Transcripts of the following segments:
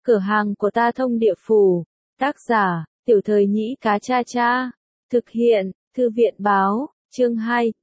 Cửa hàng của ta thông địa phủ. Tác giả, Tiểu Thời Nhĩ Cá Cha Cha. Thực hiện, Thư viện báo, chương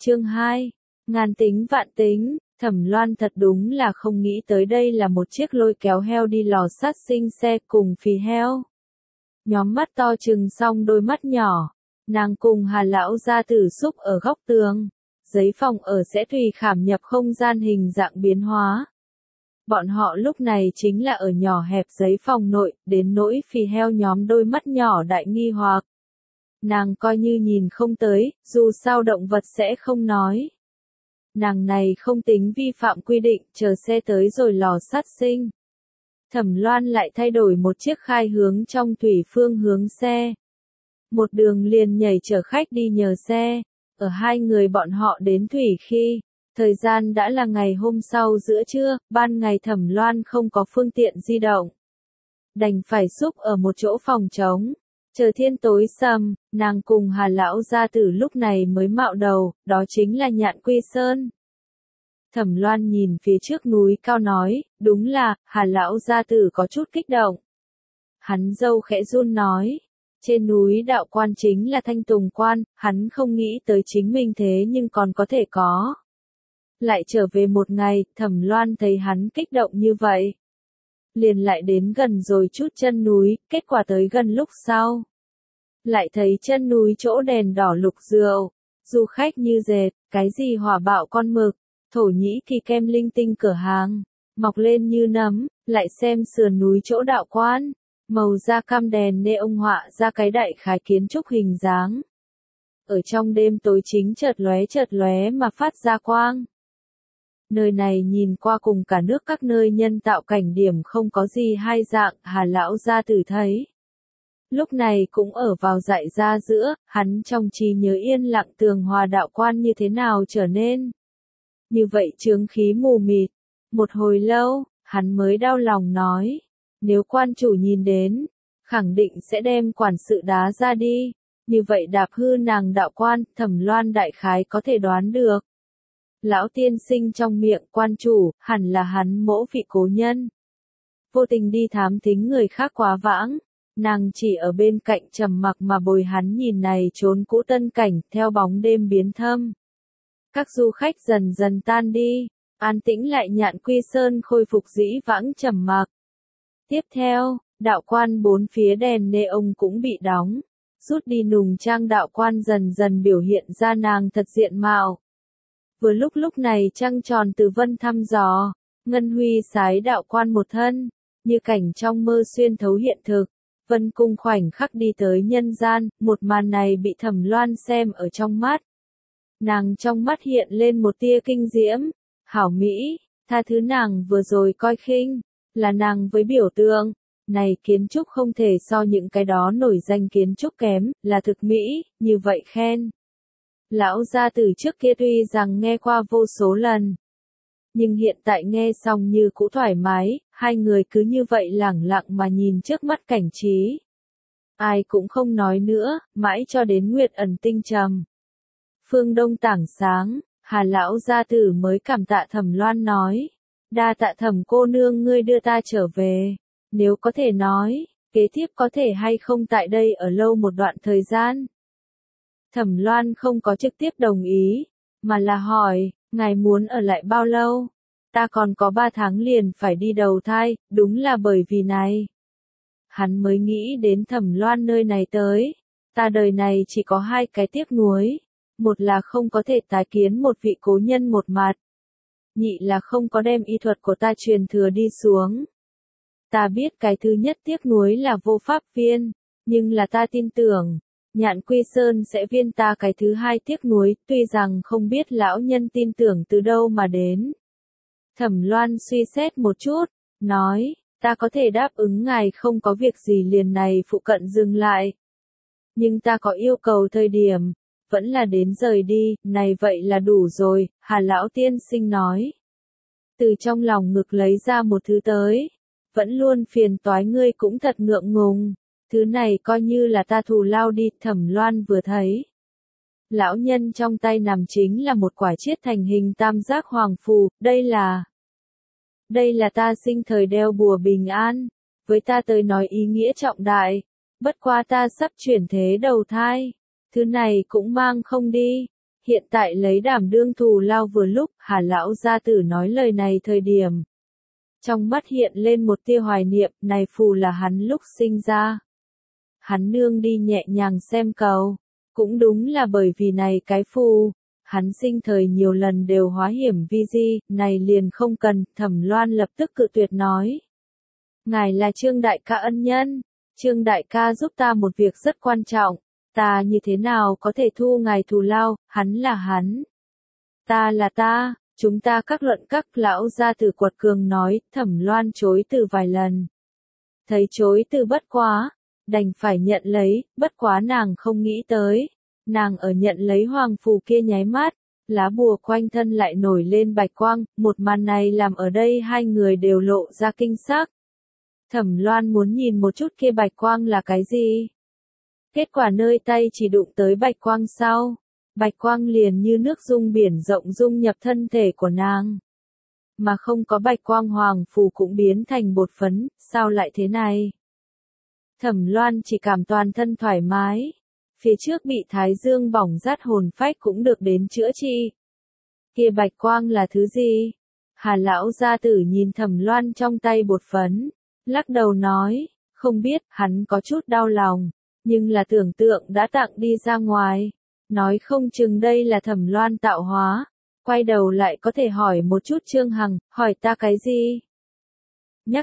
2. Ngàn tính vạn tính, Thẩm Loan thật đúng là không nghĩ tới đây là một chiếc lôi kéo heo đi lò sát sinh xe cùng phì heo. Nhóm mắt to trừng xong đôi mắt nhỏ, nàng cùng Hà lão gia tử xúc ở góc tường. Giấy phòng ở sẽ tùy khảm nhập không gian hình dạng biến hóa. Bọn họ lúc này chính là ở nhỏ hẹp giấy phòng nội, đến nỗi phì heo nhóm đôi mắt nhỏ đại nghi hoặc. Nàng coi như nhìn không tới, dù sao động vật sẽ không nói. Nàng này không tính vi phạm quy định, chờ xe tới rồi lò sát sinh. Thẩm Loan lại thay đổi một chiếc khai hướng trong thủy phương hướng xe. Một đường liền nhảy chở khách đi nhờ xe. Ở hai người bọn họ đến thủy khi, thời gian đã là ngày hôm sau giữa trưa, ban ngày Thẩm Loan không có phương tiện di động. Đành phải xúc ở một chỗ phòng trống. Chờ thiên tối sầm, nàng cùng Hà lão gia tử lúc này mới mạo đầu, đó chính là Nhạn Quy Sơn. Thẩm Loan nhìn phía trước núi cao nói, đúng là, Hà lão gia tử có chút kích động. Hắn dâu khẽ run nói, trên núi đạo quan chính là Thanh Tùng quan, hắn không nghĩ tới chính mình thế nhưng còn có thể có. Lại trở về một ngày, Thẩm Loan thấy hắn kích động như vậy. Liền lại đến gần rồi chút chân núi, kết quả tới gần lúc sau. Lại thấy chân núi chỗ đèn đỏ lục rượu, du khách như dệt, cái gì hỏa bạo con mực, Thổ Nhĩ Kỳ kem linh tinh cửa hàng, mọc lên như nấm, lại xem sườn núi chỗ đạo quan, màu da cam đèn neon họa ra cái đại khái kiến trúc hình dáng. Ở trong đêm tối chính chợt lóe mà phát ra quang. Nơi này nhìn qua cùng cả nước các nơi nhân tạo cảnh điểm không có gì hai dạng, Hà lão gia tử thấy. Lúc này cũng ở vào dại ra giữa, hắn trong trí nhớ yên lặng tường hòa đạo quan như thế nào trở nên. Như vậy chướng khí mù mịt. Một hồi lâu, hắn mới đau lòng nói. Nếu quan chủ nhìn đến, khẳng định sẽ đem quản sự đá ra đi. Như vậy đạp hư nàng đạo quan, Thẩm Loan đại khái có thể đoán được. Lão tiên sinh trong miệng quan chủ, hẳn là hắn mỗ vị cố nhân. Vô tình đi thám thính người khác quá vãng. Nàng chỉ ở bên cạnh trầm mặc mà bồi hắn nhìn này trốn cũ tân cảnh, theo bóng đêm biến thâm. Các du khách dần dần tan đi, an tĩnh lại Nhạn Quy Sơn khôi phục dĩ vãng trầm mặc. Tiếp theo, đạo quan bốn phía đèn neon cũng bị đóng, rút đi nùng trang đạo quan dần dần biểu hiện ra nàng thật diện mạo. Vừa lúc này trăng tròn từ vân thăm dò, ngân huy sái đạo quan một thân, như cảnh trong mơ xuyên thấu hiện thực. Vân cung khoảnh khắc đi tới nhân gian, một màn này bị Thẩm Loan xem ở trong mắt. Nàng trong mắt hiện lên một tia kinh diễm, hảo mỹ, tha thứ nàng vừa rồi coi khinh, là nàng với biểu tượng, này kiến trúc không thể so những cái đó nổi danh kiến trúc kém, là thực mỹ, như vậy khen. Lão gia tử trước kia tuy rằng nghe qua vô số lần, nhưng hiện tại nghe xong như cũ thoải mái, hai người cứ như vậy lẳng lặng mà nhìn trước mắt cảnh trí. Ai cũng không nói nữa, mãi cho đến nguyệt ẩn tinh trầm. Phương Đông tảng sáng, Hà lão gia tử mới cảm tạ Thẩm Loan nói. Đa tạ Thẩm cô nương ngươi đưa ta trở về. Nếu có thể nói, kế tiếp có thể hay không tại đây ở lâu một đoạn thời gian. Thẩm Loan không có trực tiếp đồng ý, mà là hỏi, ngài muốn ở lại bao lâu? Ta còn có 3 tháng liền phải đi đầu thai, đúng là bởi vì này. Hắn mới nghĩ đến Thẩm Loan nơi này tới. Ta đời này chỉ có 2 cái tiếc nuối. Một là không có thể tái kiến một vị cố nhân một mặt. Nhị là không có đem y thuật của ta truyền thừa đi xuống. Ta biết cái thứ nhất tiếc nuối là vô pháp viên, nhưng là ta tin tưởng, Nhạn Quy Sơn sẽ viên ta cái thứ 2 tiếc nuối, tuy rằng không biết lão nhân tin tưởng từ đâu mà đến. Thẩm Loan suy xét một chút, nói, ta có thể đáp ứng ngài không có việc gì liền này phụ cận dừng lại. Nhưng ta có yêu cầu thời điểm, vẫn là đến rời đi, này vậy là đủ rồi, Hà lão tiên sinh nói. Từ trong lòng ngực lấy ra một thứ tới, vẫn luôn phiền toái ngươi cũng thật ngượng ngùng, thứ này coi như là ta thù lao đi, Thẩm Loan vừa thấy. Lão nhân trong tay nằm chính là một quả chiết thành hình tam giác hoàng phù, đây là ta sinh thời đeo bùa bình an, với ta tới nói ý nghĩa trọng đại. Bất quá ta sắp chuyển thế đầu thai. Thứ này cũng mang không đi. Hiện tại lấy đảm đương thù lao vừa lúc, Hà lão gia tử nói lời này thời điểm. Trong mắt hiện lên một tia hoài niệm, này phù là hắn lúc sinh ra. Hắn nương đi nhẹ nhàng xem cầu. Cũng đúng là bởi vì này cái phù. Hắn sinh thời nhiều lần đều hóa hiểm vi di, này liền không cần, Thẩm Loan lập tức cự tuyệt nói. Ngài là Trương đại ca ân nhân. Trương đại ca giúp ta một việc rất quan trọng. Ta như thế nào có thể thu ngài thù lao, hắn là hắn. Ta là ta, chúng ta các luận các lão gia tử quật cường nói, Thẩm Loan chối từ vài lần. Thấy chối từ bất quá, đành phải nhận lấy, bất quá nàng không nghĩ tới. Nàng ở nhận lấy hoàng phù kia nháy mắt, lá bùa quanh thân lại nổi lên bạch quang, một màn này làm ở đây hai người đều lộ ra kinh sắc. Thẩm Loan muốn nhìn một chút kia bạch quang là cái gì? Kết quả nơi tay chỉ đụng tới bạch quang sau, bạch quang liền như nước dung biển rộng dung nhập thân thể của nàng. Mà không có bạch quang hoàng phù cũng biến thành bột phấn, sao lại thế này? Thẩm Loan chỉ cảm toàn thân thoải mái. Phía trước bị thái dương bỏng rát hồn phách cũng được đến chữa trị. Kia bạch quang là thứ gì? Hà lão gia tử nhìn Thẩm Loan trong tay bột phấn, lắc đầu nói, không biết, hắn có chút đau lòng, nhưng là tưởng tượng đã tặng đi ra ngoài, nói không chừng đây là Thẩm Loan tạo hóa, quay đầu lại có thể hỏi một chút Trương Hằng, hỏi ta cái gì? Nhắc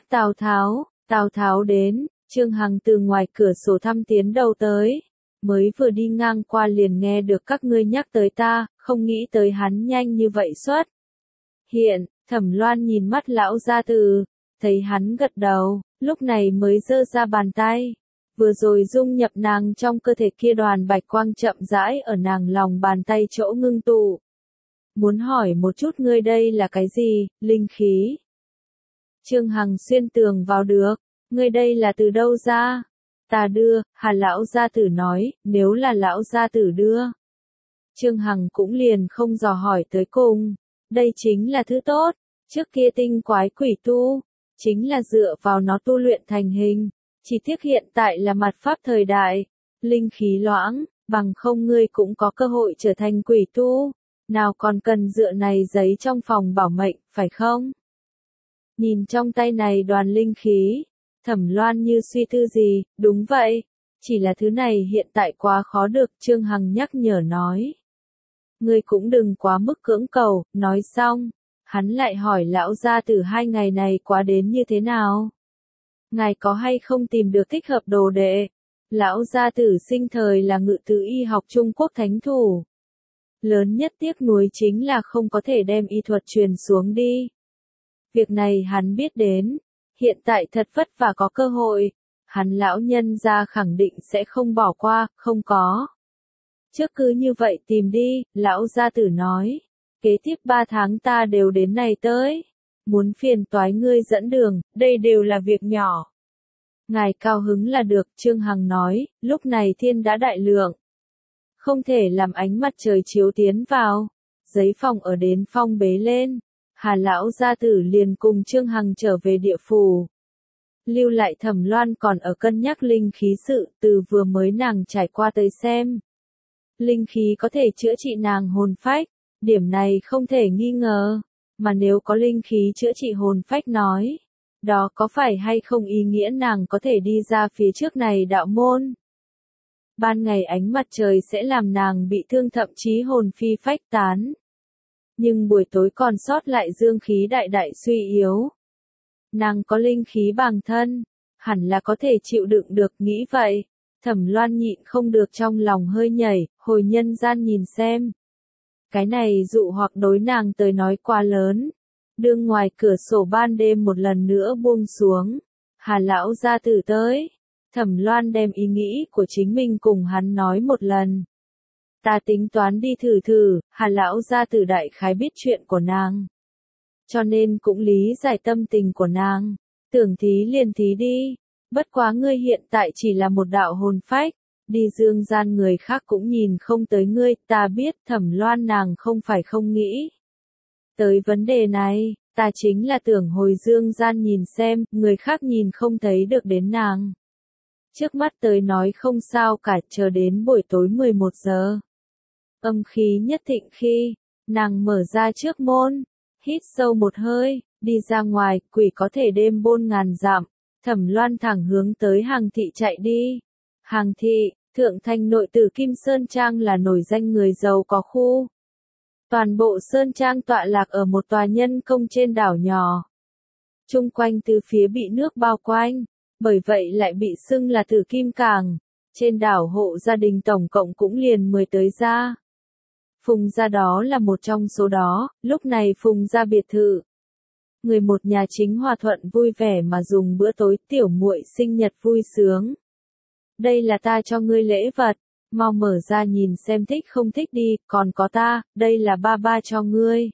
Tào Tháo đến, Trương Hằng từ ngoài cửa sổ thăm tiến đầu tới. Mới vừa đi ngang qua liền nghe được các ngươi nhắc tới ta, không nghĩ tới hắn nhanh như vậy xuất. Hiện, Thẩm Loan nhìn mắt lão gia tử, thấy hắn gật đầu, lúc này mới giơ ra bàn tay. Vừa rồi dung nhập nàng trong cơ thể kia đoàn bạch quang chậm rãi ở nàng lòng bàn tay chỗ ngưng tụ. Muốn hỏi một chút ngươi đây là cái gì, linh khí? Trương Hằng xuyên tường vào được, ngươi đây là từ đâu ra? Ta đưa, Hà lão gia tử nói, nếu là lão gia tử đưa. Trương Hằng cũng liền không dò hỏi tới cùng, đây chính là thứ tốt, trước kia tinh quái quỷ tu, chính là dựa vào nó tu luyện thành hình, chỉ tiếc hiện tại là mặt pháp thời đại, linh khí loãng, bằng không ngươi cũng có cơ hội trở thành quỷ tu, nào còn cần dựa này giấy trong phòng bảo mệnh, phải không? Nhìn trong tay này đoàn linh khí. Thẩm Loan như suy tư gì, đúng vậy, chỉ là thứ này hiện tại quá khó được, Trương Hằng nhắc nhở nói. Ngươi cũng đừng quá mức cưỡng cầu, nói xong, hắn lại hỏi lão gia tử 2 ngày này quá đến như thế nào? Ngài có hay không tìm được thích hợp đồ đệ? Lão gia tử sinh thời là ngự tứ y học Trung Quốc thánh thủ. Lớn nhất tiếc nuối chính là không có thể đem y thuật truyền xuống đi. Việc này hắn biết đến. Hiện tại thật vất vả có cơ hội, hắn lão nhân gia khẳng định sẽ không bỏ qua, không có. Trước cứ như vậy tìm đi, lão gia tử nói, kế tiếp 3 tháng ta đều đến này tới, muốn phiền toái ngươi dẫn đường, đây đều là việc nhỏ. Ngài cao hứng là được, Trương Hằng nói, lúc này thiên đã đại lượng. Không thể làm ánh mặt trời chiếu tiến vào, giấy phòng ở đến phong bế lên. Hà lão gia tử liền cùng Trương Hằng trở về địa phủ. Lưu lại Thẩm Loan còn ở cân nhắc linh khí sự, từ vừa mới nàng trải qua tới xem. Linh khí có thể chữa trị nàng hồn phách, điểm này không thể nghi ngờ, mà nếu có linh khí chữa trị hồn phách nói, đó có phải hay không ý nghĩa nàng có thể đi ra phía trước này đạo môn. Ban ngày ánh mặt trời sẽ làm nàng bị thương thậm chí hồn phi phách tán. Nhưng buổi tối còn sót lại dương khí đại đại suy yếu. Nàng có linh khí bằng thân, hẳn là có thể chịu đựng được, nghĩ vậy. Thẩm Loan nhịn không được trong lòng hơi nhảy, hồi nhân gian nhìn xem. Cái này dụ hoặc đối nàng tới nói quá lớn. Đương ngoài cửa sổ ban đêm một lần nữa buông xuống. Hà lão gia tử tới. Thẩm Loan đem ý nghĩ của chính mình cùng hắn nói một lần. Ta tính toán đi thử, Hà lão gia tử đại khái biết chuyện của nàng. Cho nên cũng lý giải tâm tình của nàng. Tưởng thí liền thí đi. Bất quá ngươi hiện tại chỉ là một đạo hồn phách. Đi dương gian người khác cũng nhìn không tới ngươi. Ta biết Thẩm Loan nàng không phải không nghĩ tới vấn đề này. ta chính là tưởng hồi dương gian nhìn xem, người khác nhìn không thấy được đến nàng. Trước mắt tới nói không sao cả, chờ đến buổi tối 11 giờ. Âm khí nhất thịnh khi, nàng mở ra trước môn, hít sâu một hơi, đi ra ngoài, quỷ có thể đêm bôn ngàn dặm. Thẩm Loan thẳng hướng tới Hàng thị chạy đi. Hàng thị, thượng thành nội tử Kim Sơn Trang là nổi danh người giàu có khu. Toàn bộ Sơn Trang tọa lạc ở một tòa nhân công trên đảo nhỏ. Chung quanh từ phía bị nước bao quanh, bởi vậy lại bị xưng là Tử Kim Cảng. Trên đảo hộ gia đình tổng cộng cũng liền 10 tới gia. Phùng gia đó là một trong số đó, lúc này Phùng gia biệt thự. Người một nhà chính hòa thuận vui vẻ mà dùng bữa tối, tiểu muội sinh nhật vui sướng. Đây là ta cho ngươi lễ vật, mau mở ra nhìn xem thích không thích đi, còn có ta, đây là ba ba cho ngươi.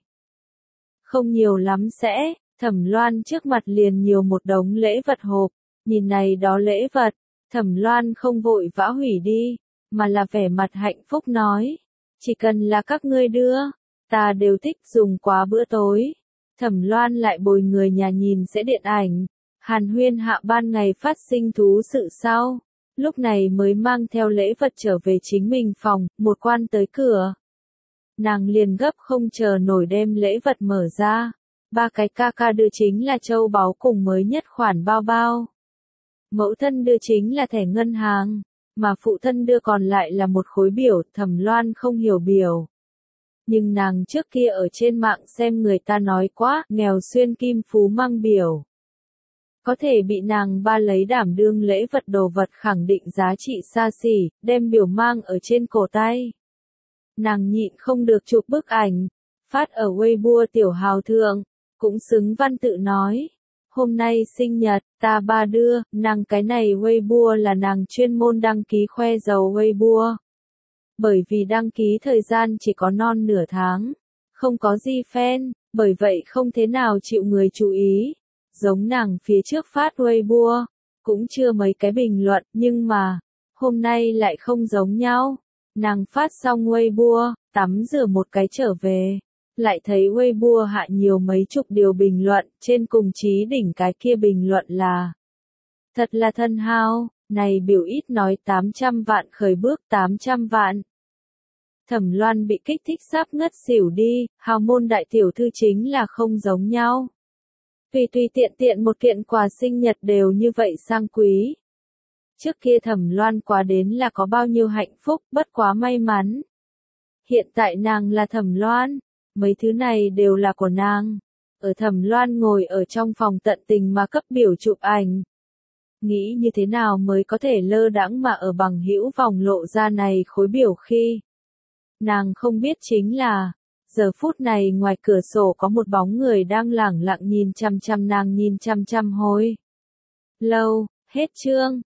Không nhiều lắm sẽ, Thẩm Loan trước mặt liền nhiều một đống lễ vật hộp, nhìn này đó lễ vật, Thẩm Loan không vội vã hủy đi, mà là vẻ mặt hạnh phúc nói, chỉ cần là các ngươi đưa, ta đều thích dùng quá bữa tối. Thẩm Loan lại bồi người nhà nhìn sẽ điện ảnh, hàn huyên hạ ban ngày phát sinh thú sự sau, lúc này mới mang theo lễ vật trở về chính mình phòng, một quan tới cửa. Nàng liền gấp không chờ nổi đem lễ vật mở ra, ba cái ca ca đưa chính là châu báu cùng mới nhất khoản bao bao. Mẫu thân đưa chính là thẻ ngân hàng, mà phụ thân đưa còn lại là một khối biểu, Thẩm Loan không hiểu biểu. Nhưng nàng trước kia ở trên mạng xem người ta nói quá, nghèo xuyên kim phú mang biểu. Có thể bị nàng ba lấy đảm đương lễ vật đồ vật khẳng định giá trị xa xỉ, đem biểu mang ở trên cổ tay. Nàng nhịn không được chụp bức ảnh, phát ở Weibo tiểu hào thượng, cũng xứng văn tự nói. Hôm nay sinh nhật, ta ba đưa, nàng cái này Weibo là nàng chuyên môn đăng ký khoe giàu Weibo. Bởi vì đăng ký thời gian chỉ có non nửa tháng, không có gì fan, bởi vậy không thế nào chịu người chú ý. Giống nàng phía trước phát Weibo, cũng chưa mấy cái bình luận, nhưng mà, hôm nay lại không giống nhau. Nàng phát xong Weibo, tắm rửa một cái trở về, lại thấy Weibo hạ nhiều mấy chục điều bình luận, trên cùng chí đỉnh cái kia bình luận là thật là thân hao, này biểu ít nói 800 vạn khởi bước 800 vạn. Thẩm Loan bị kích thích sắp ngất xỉu đi, hào môn đại tiểu thư chính là không giống nhau. Tùy tùy tiện tiện một kiện quà sinh nhật đều như vậy sang quý. Trước kia Thẩm Loan quá đến là có bao nhiêu hạnh phúc, bất quá may mắn. Hiện tại nàng là Thẩm Loan, mấy thứ này đều là của nàng. Ở Thẩm Loan ngồi ở trong phòng tận tình mà cấp biểu chụp ảnh. Nghĩ như thế nào mới có thể lơ đãng mà ở bằng hữu vòng lộ ra này khối biểu khi. Nàng không biết chính là, giờ phút này ngoài cửa sổ có một bóng người đang lẳng lặng nhìn chăm chăm nàng nhìn chăm chăm hồi lâu, hết chương.